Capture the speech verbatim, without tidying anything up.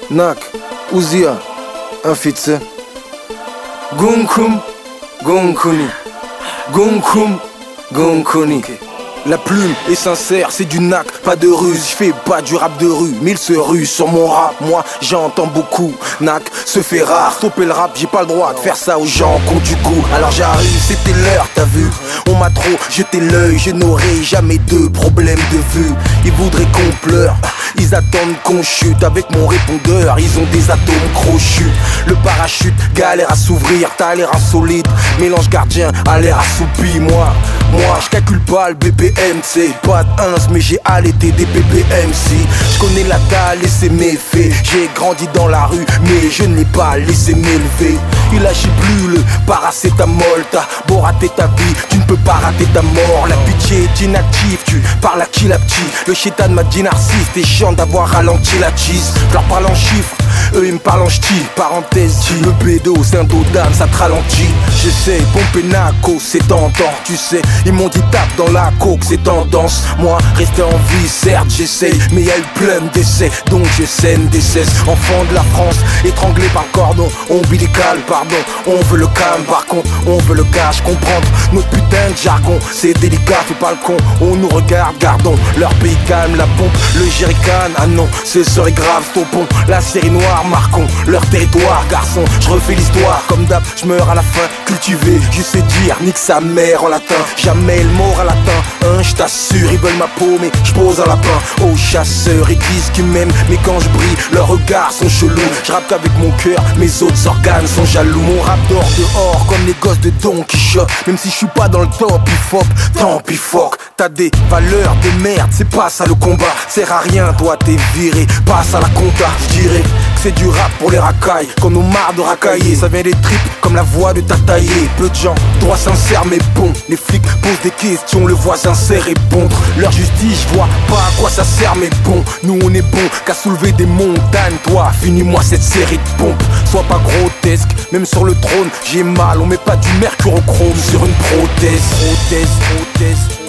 Nak, Ouzia, un fitse. Gunkum, Gunkuni. Gunkum, Gunkuni. La plume est sincère, c'est du Nak, pas de ruse. Je fais pas du rap de rue, mais il se rue sur mon rap. Moi, j'entends beaucoup. Nak se fait rare, stopper le rap, j'ai pas le droit de faire ça aux gens qui ont du goût. Alors j'arrive, c'était l'heure, t'as vu. On m'a trop jeté l'œil, je n'aurai jamais de problème de vue. Ils voudraient qu'on pleure, ils attendent qu'on chute. Avec mon répondeur, ils ont des atomes crochus. Le parachute galère à s'ouvrir, t'as l'air insolite. Mélange gardien a l'air assoupi. Moi, moi, je calcule pas le B P M, c'est pas de ins, mais j'ai allaité des B P M. Si je connais la dalle et ses méfaits, j'ai grandi dans la rue, mais je ne l'ai pas laissé m'élever. Il agit plus le paracétamol, t'as beau rater ta vie, tu ne peux pas rater ta mort. La pitié est inactive, tu parles à qui la petite. Le chétan m'a dit narcisse, t'es chiant d'avoir ralenti la cheese. Je leur parle en chiffres, eux ils me parlent en ch'ti. Parenthèse, le bédo c'est un dos d'âme, ça te ralentit. J'essaie, pomper Naco, c'est tentant. Tu sais, ils m'ont dit tape dans la coke, c'est tendance. Moi, rester en vie, certes j'essaye, mais y'a eu plein d'essais, donc je saigne des cesses. Enfant de la France, étranglé par cordon ombilical, pardon. On veut le calme, par contre, on veut le cash. Comprendre notre putain de jargon, c'est délicat, fais pas le con. On nous regarde, gardons leur pays calme. La pompe, le jerrycan, ah non, ce serait grave, topon. La série noire, marquons leur territoire, garçon. Je refais l'histoire, comme d'hab, je meurs à la fin. Cultivé, je sais dire, nique sa mère en latin. Jamais le mort à latin, hein, je t'assure, ils veulent ma peau, mais je pose un lapin. Aux chasseurs, ils disent qu'ils m'aiment, mais quand je brille, leurs regards sont chelous. Je rappe avec mon cœur, mes autres organes sont jaloux. Mon rap dort dehors, comme les gosses de Don Quichotte. Même si je suis pas dans le top, il faut, tant pis fuck. T'as des valeurs de merde, c'est pas ça le combat. Sert à rien, toi t'es viré, passe à la compta. Je dirais que c'est du rap pour les racailles, qu'on nous marre de racailler. Ça vient des tripes, comme la voix de Tataillé. Peu de gens, droit sincère mais bon. Les flics posent des questions, le voisin sait répondre. Leur justice, je vois pas à quoi ça sert mais bon. Nous on est bon qu'à soulever des montagnes. Toi, finis-moi cette série de pompes. Sois pas grotesque, même sur le trône j'ai mal. On met pas du mercurochrome sur une prothèse. Prothèse, prothèse.